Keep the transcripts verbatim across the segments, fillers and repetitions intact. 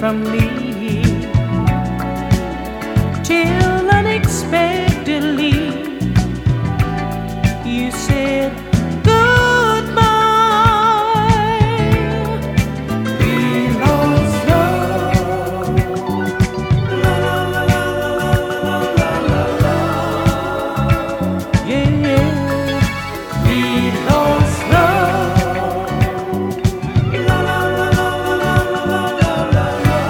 from me till unexpectedly you said goodbye. We lost love. La la la la la la la la la. Yeah, yeah. We lost love. La la la la la la la la la.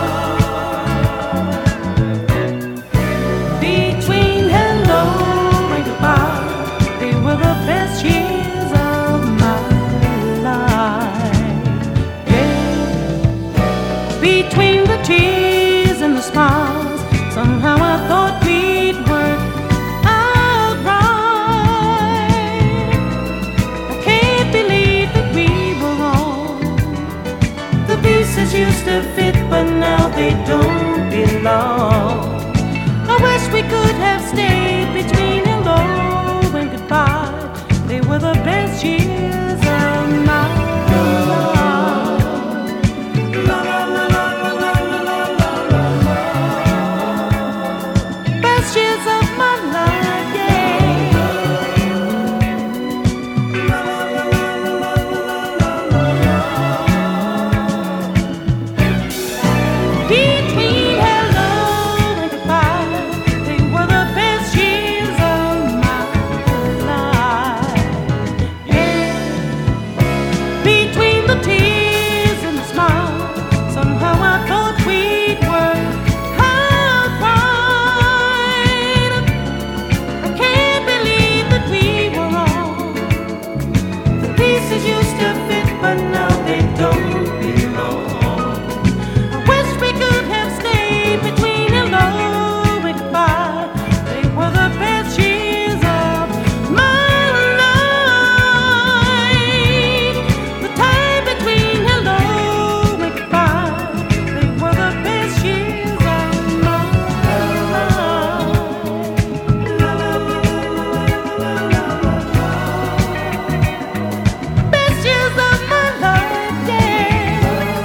Between hello and goodbye, they were the best years of my life. Yeah. Between the tears and the smiles, somehow I thought we'd work out right. I can't believe that we were wrong. The pieces used to fit, but now they don't belong. I wish we could have stayed between hello and goodbye. They were the best years of my life. La la la la la la la la la la. Best years of my life, yeah. La la la la la la la la la. Between hello and goodbye, they were the best years of my life. Yeah. Between the tears and the smiles, somehow I thought we'd work out right. I can't believe that we were wrong. The pieces used to fit, but now they don't belong. I wish we could have stayed between hello and goodbye. They were the best years of my life. The time between hello and goodbye, they were the best years of my life. La la la la la la la la. Best years of my life, yeah.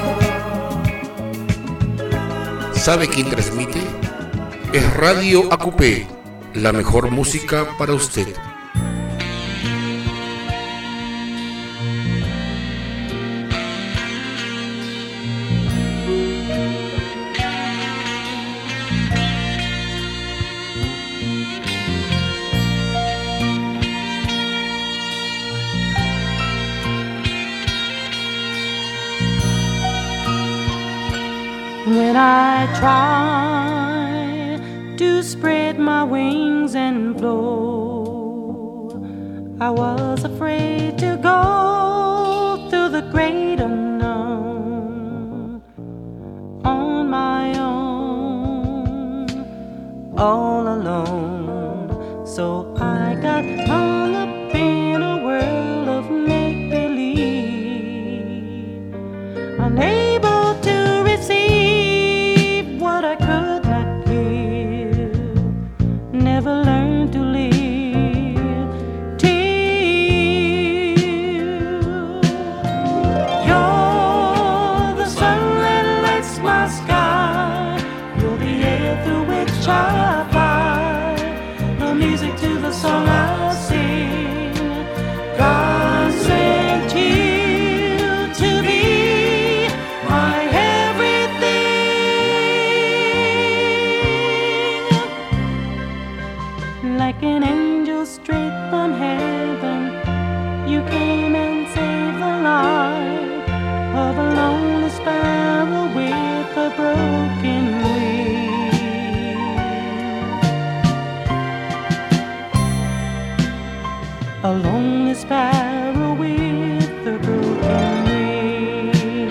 ¿Sabe quién transmite? Es Radio A Q P, la mejor música para usted. When I try to spread my wings and flow, I was afraid to go through the great unknown on my own, all alone. So I got hung up in a world of make-believe, unable to receive what I could not give, never learned to live till you're the sun that lights my sky, you're the air through which I fly, the music to the song I sing. God sent you to be my everything. Like an angel straight from heaven, you came and saved the life of a lonely sparrow with a broken wing. A lonely sparrow with a broken wing.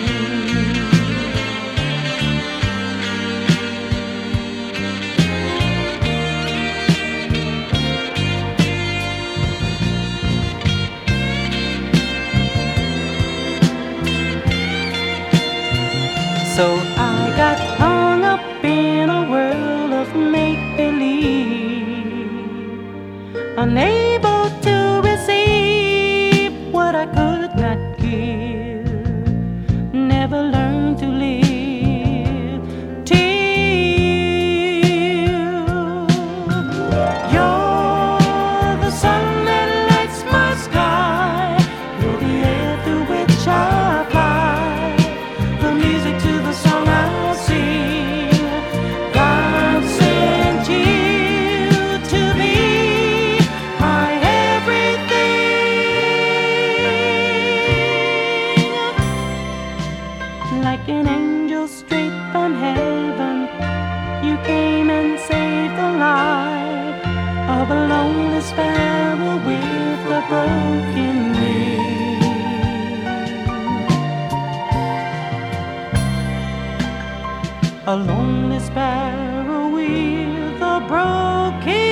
So I got hung up in a world of make-believe, unable to receive what I could not give, never learned to live believe the lie of a lonely sparrow with a broken wing. A lonely sparrow with a broken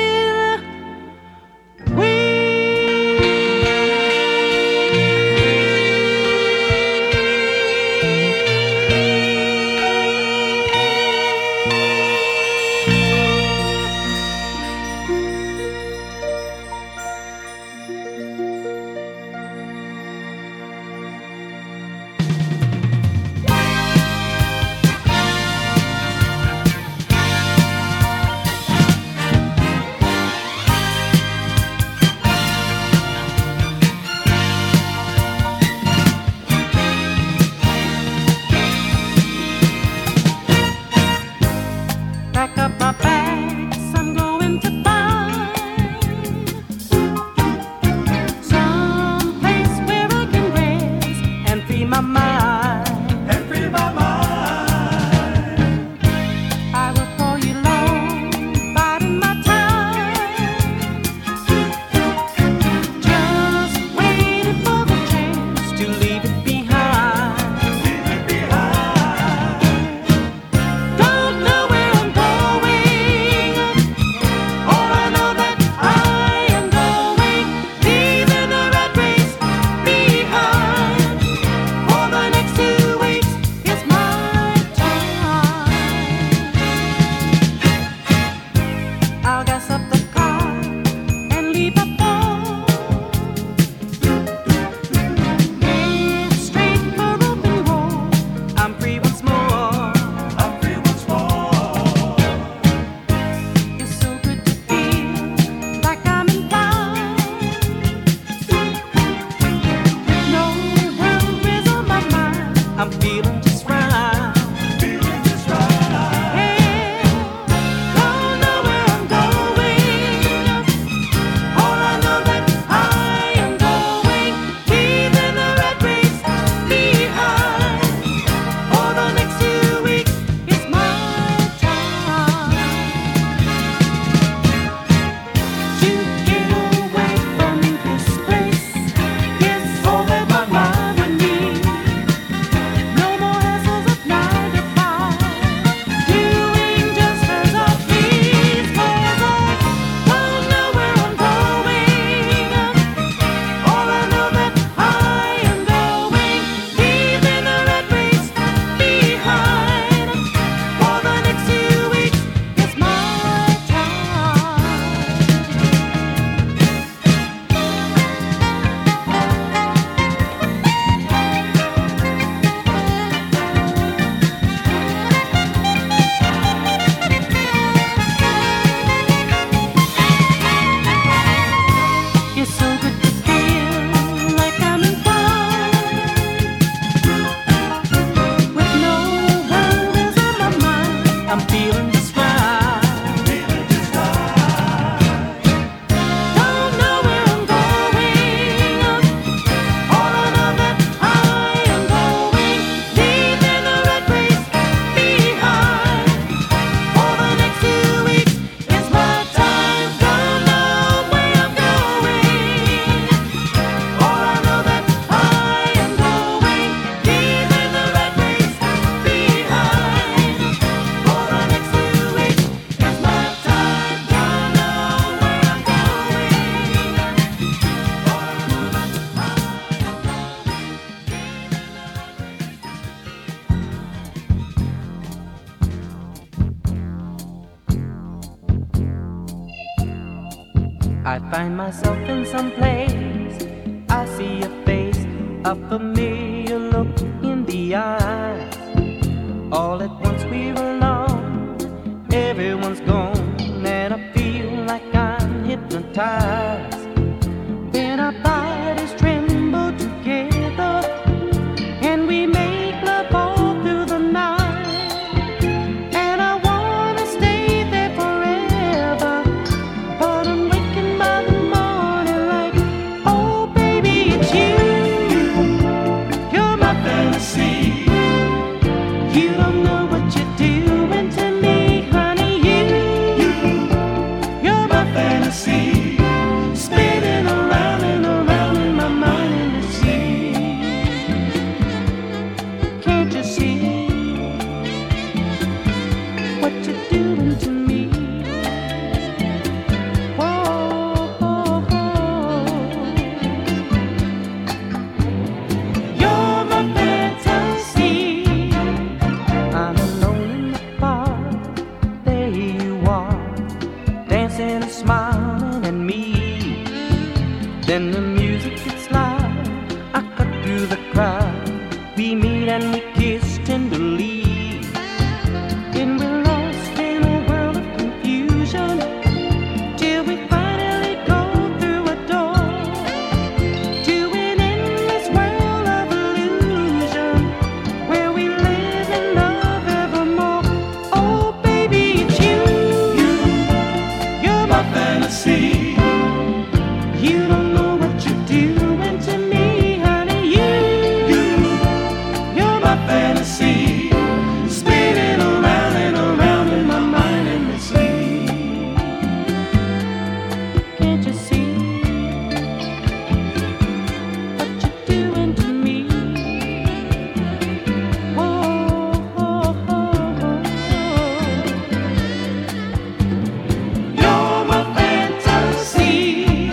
I find myself in some place, I see a face, a familiar look in the eyes. All at once we're alone, everyone's gone, and I feel like I'm hypnotized. Then our bodies tremble together, and we make love all through the night. And I wanna stay there forever, but I'm waking by the morning light. Oh baby, it's you, you're my fantasy. You don't know what you're doing to me, honey. You, you doing to me? Whoa, oh, oh. You're my fantasy. I'm alone in the park. There you are, dancing and smiling at me. Then the music gets loud. I cut through the crowd. We meet and we kiss tenderly. Then we're lost in a world of confusion till we finally go through a door to an endless world of illusion where we live in love evermore. Oh, baby, it's you. You, you're my fantasy. You don't know what you're doing to me, honey. You, you, you're my fantasy. Spinning around and around in my mind endlessly. Can't you see what you're doing to me? Oh, oh, oh, oh. You're my fantasy.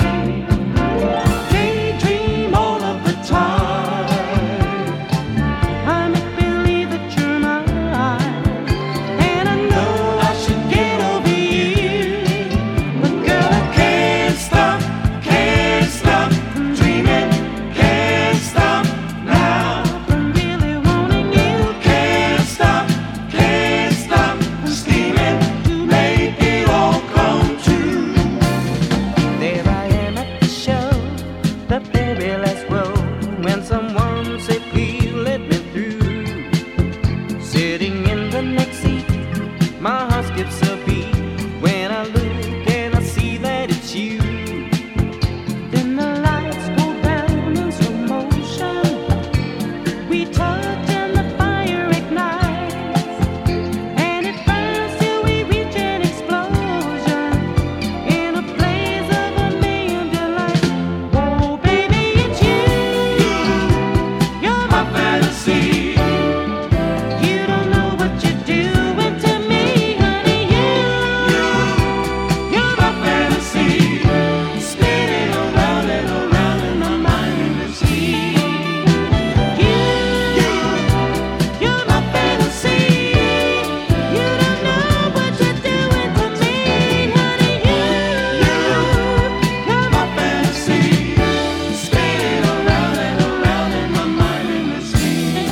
Daydream all of the time. I make believe that you're mine, and I know I should get over you. But girl, I can't stop, can't stop dreaming, can't stop now from really wanting you. Can't stop, can't stop scheming to make it all come true. There I am at the show, the very last row, when someone say, please let me through. Sitting in the next seat, my heart skips a beat when I look and I see that it's you. Then the lights go down in slow motion. We touch and the fire ignites, and it burns till we reach an explosion in a blaze of a million delights. Whoa, baby, it's you. You're my fantasy. You don't know what you're doing to me, honey. You, you're my fantasy. Spinning around and around in my mind endlessly. You, you're my fantasy. You don't know what you're doing to me, honey. You, you're my fantasy. Spinning around and around in my mind endlessly.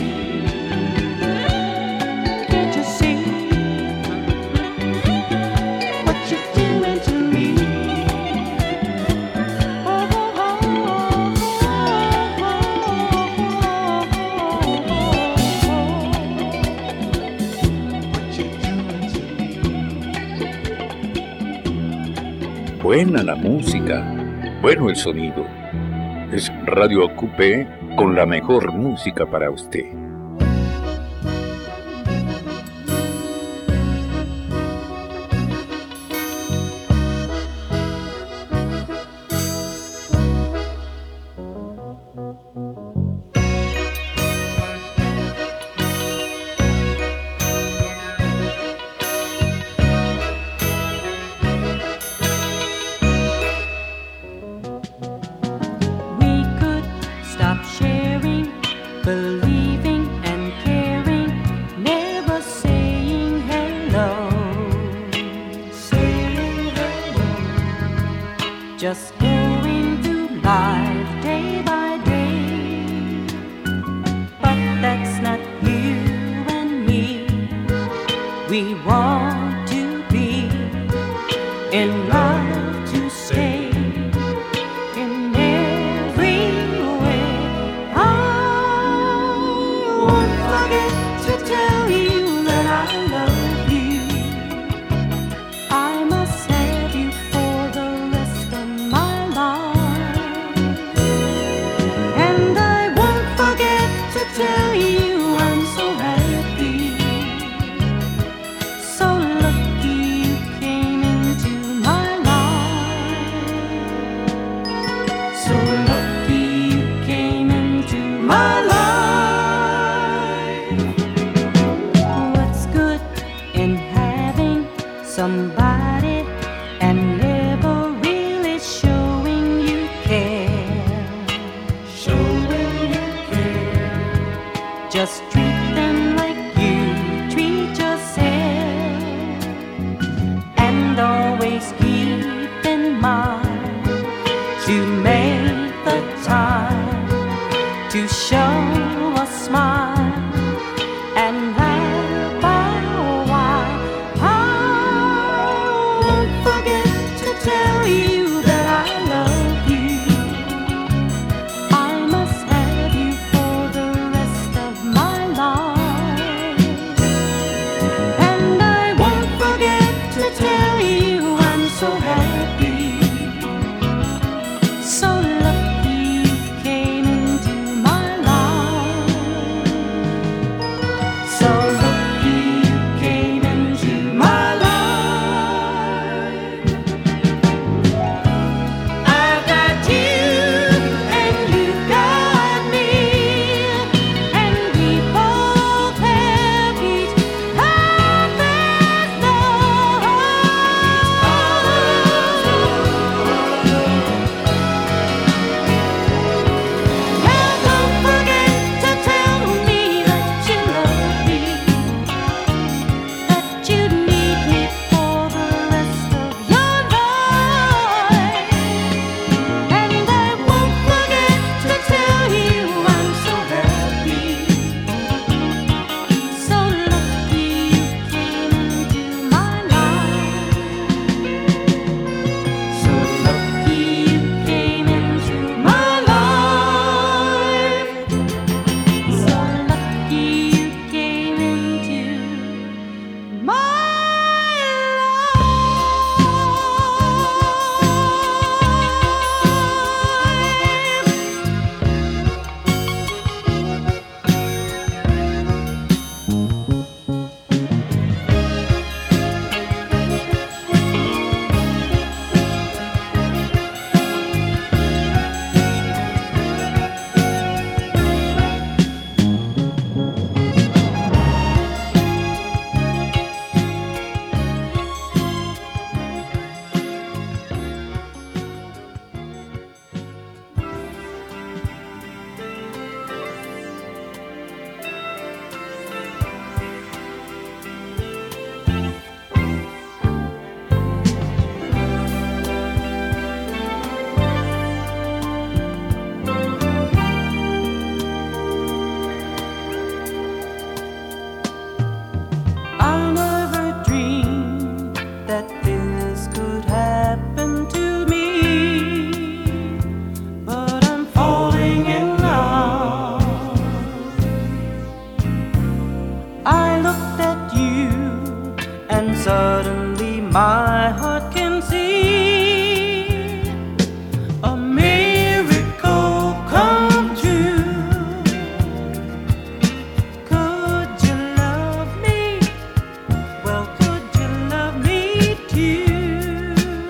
Can't you see what you're doing to me? Oh, oh, oh, what you're doing to me. Buena la música, bueno el sonido. Es Radio Ocupé con la mejor música para usted. We could stop sharing, believing and caring, never saying hello. Saying hello. Just going through life day by day. But that's not you and me. We want to be in love to stay. In every way, I won't forget to tell you that I love you. I must have you for the rest of my life, and I won't forget to tell you I'm so happy, so lucky you came into my somebody and never really showing you care. Showing you care. Just treat them like you treat yourself, and always keep in mind to make the time to show a smile and laugh a while. I won't forget to tell you that I love you. I must have you for the rest of my life, and I won't forget to tell you I'm so happy, so lucky you came into my life, so lucky you came into my life. I've got you and you got me, and we both have each other's love. Now don't forget to tell me that you love me, that you need me for the rest of your life, and I won't forget to tell you I'm so happy, so lucky you came into my life, so lucky you came into my life, so lucky you came into my life. I never dreamed that this could happen to me, but I'm falling in love. I looked at you and suddenly my heart can see a miracle come true. Could you love me? Well, could you love me too?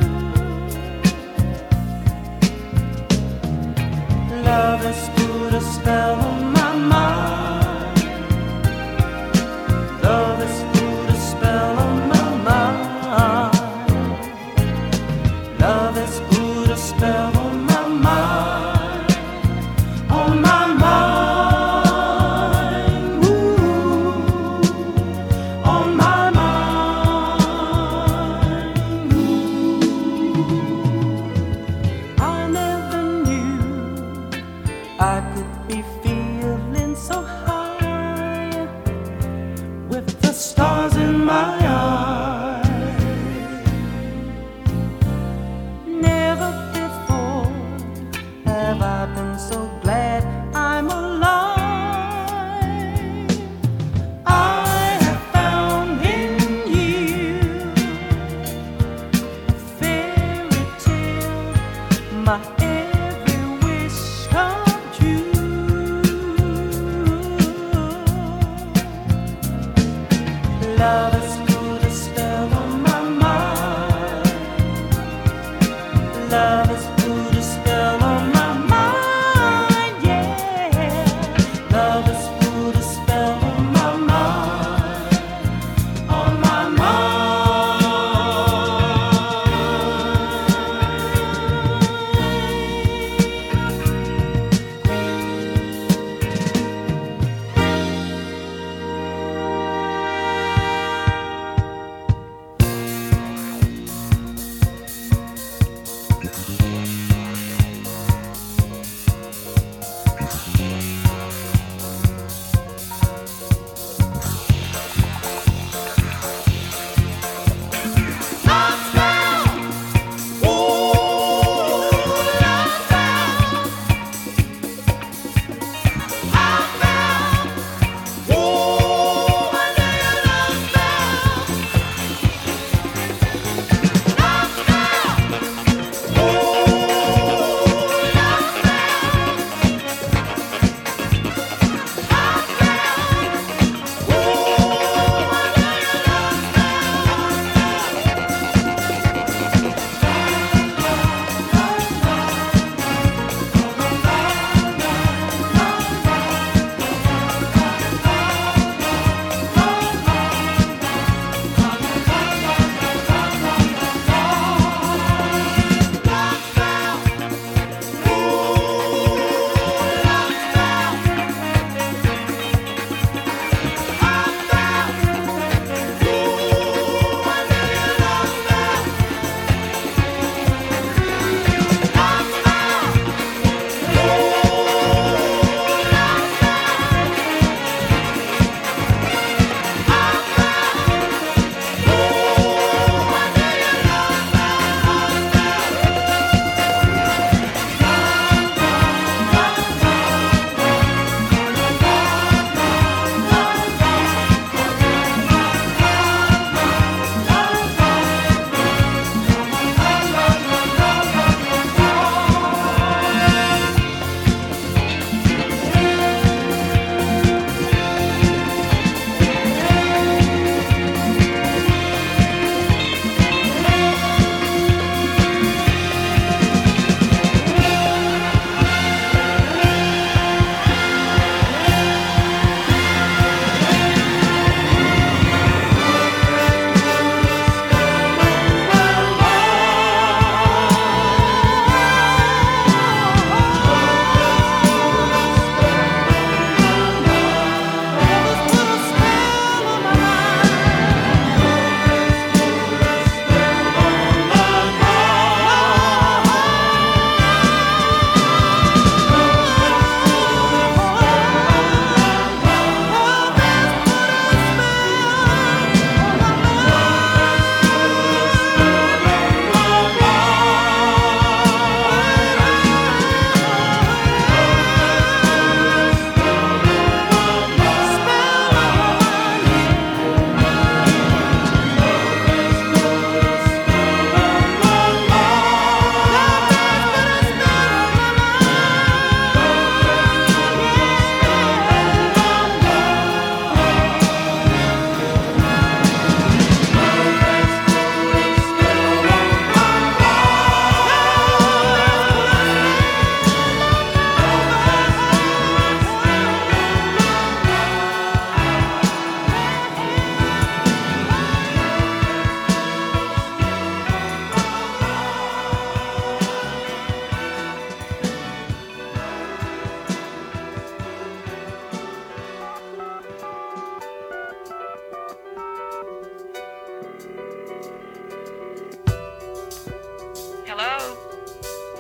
Love has put a spell on my mind. Love has put a spell on my mind.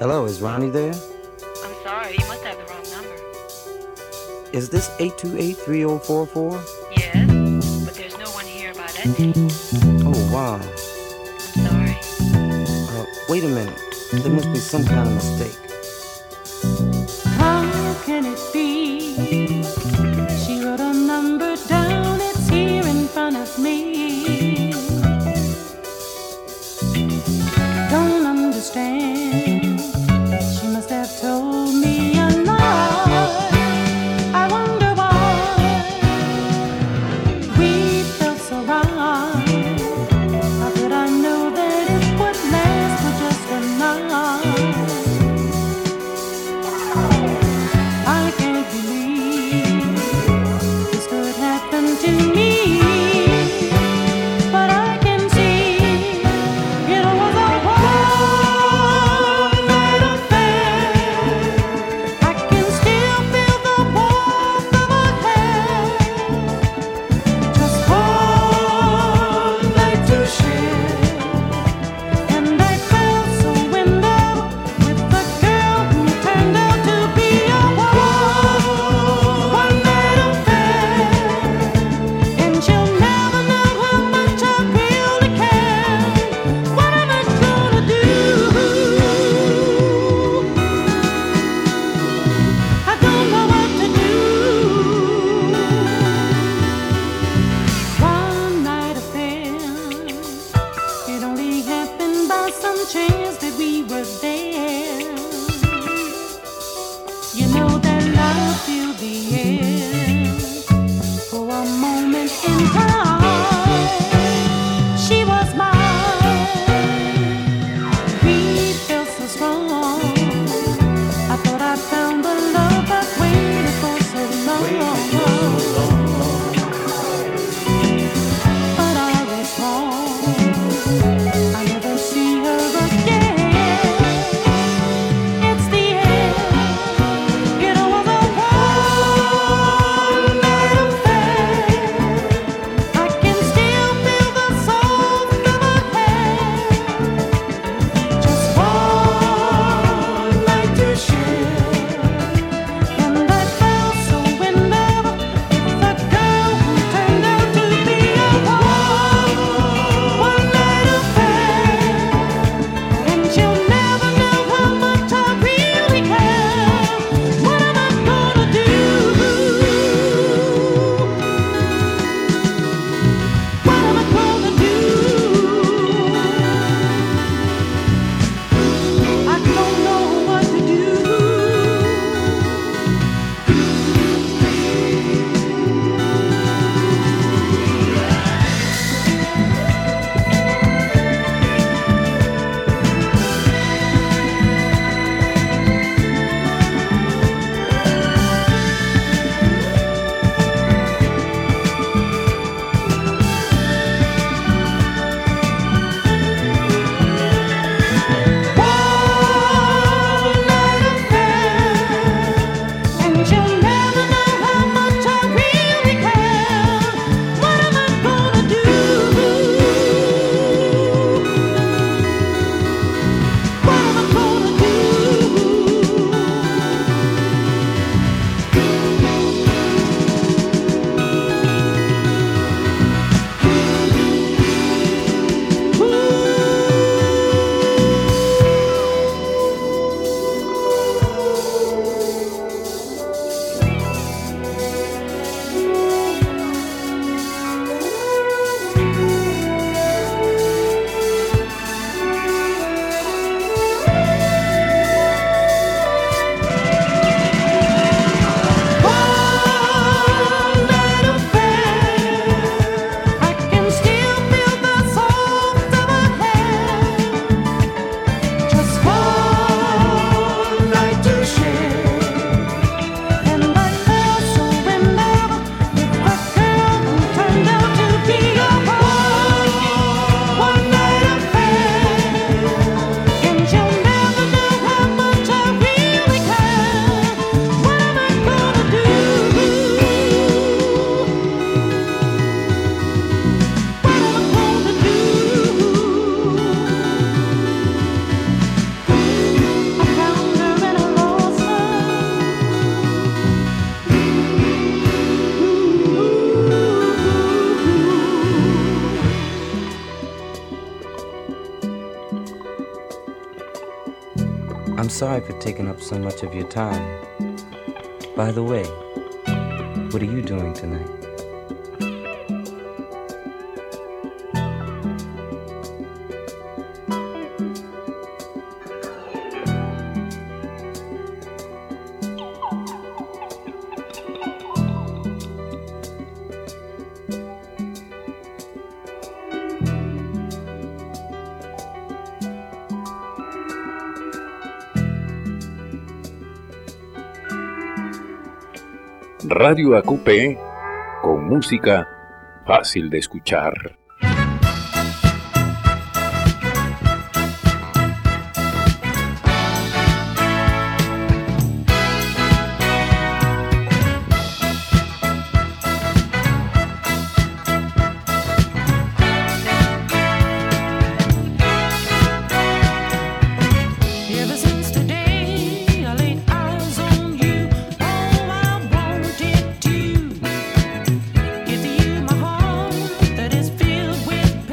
Hello, is Ronnie there? I'm sorry, you must have the wrong number. Is this eight two eight, three oh four four? Yes, but there's no one here by that name. Oh, wow. I'm sorry. Uh, wait a minute. There must be some kind of mistake. How can it be? She wrote a number down, it's here in front of me. Don't understand. She must have told me a lie. I wonder why we felt so right. How could I know that it would last for just a night? I can't believe this could happen to me. But I can see it was a one-night affair. I can still feel the warmth of her hair. Just one night to share. And I felt so in love with the girl who turned out to be a one-night affair. And she'll never know how much I really care. What am I gonna do? I don't know what to do. One night affair. It only happened by some chance that we were there. You know that love filled the air for a moment in time. She was mine. We felt so strong. I thought I found the love I'd waited for so long. But I was wrong. I never see her again. I'm sorry for taking up so much of your time. By the way, what are you doing tonight? Radio A Q P, con música fácil de escuchar. That is filled with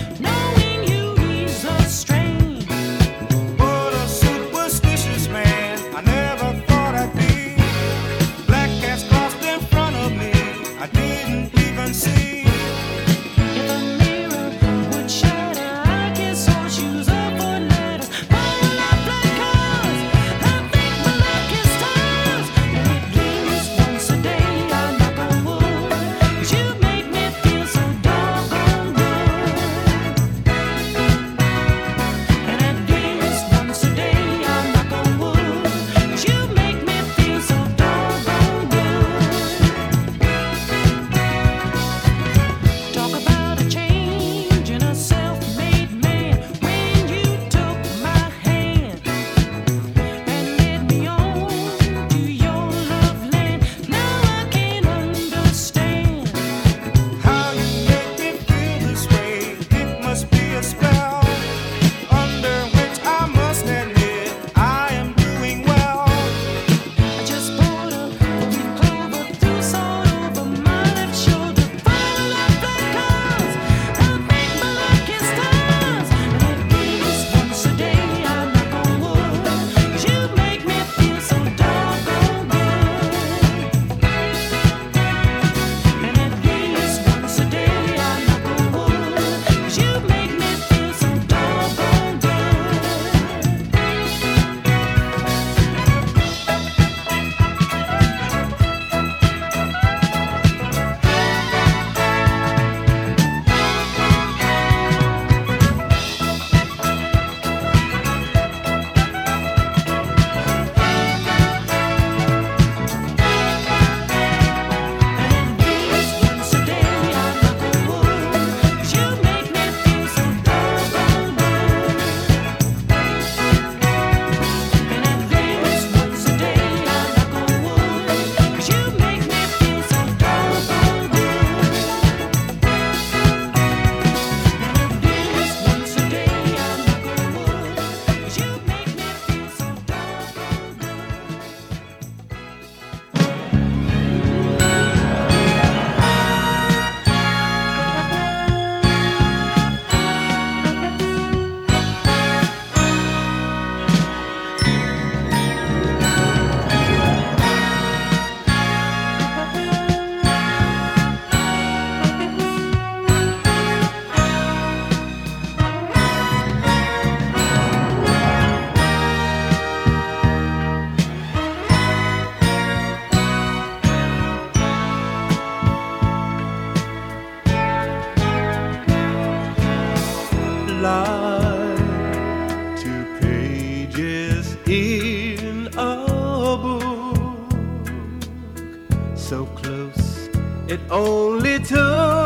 so close. It only took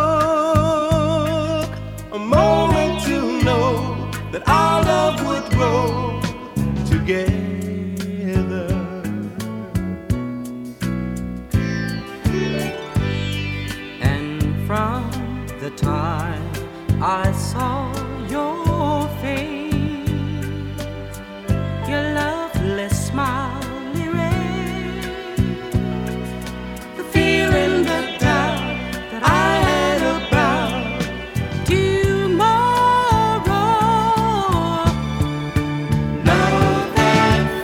a moment to know that our love would grow together. And from the time I saw your face, your lovely smile erased the feeling, the doubt that I had about tomorrow. Love that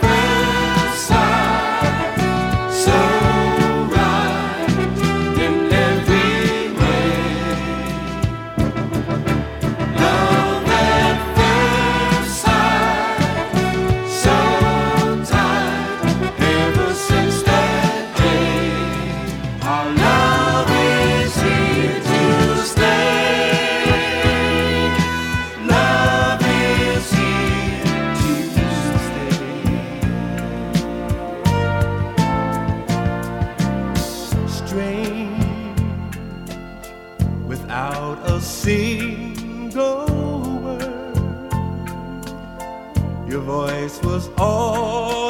Your voice was all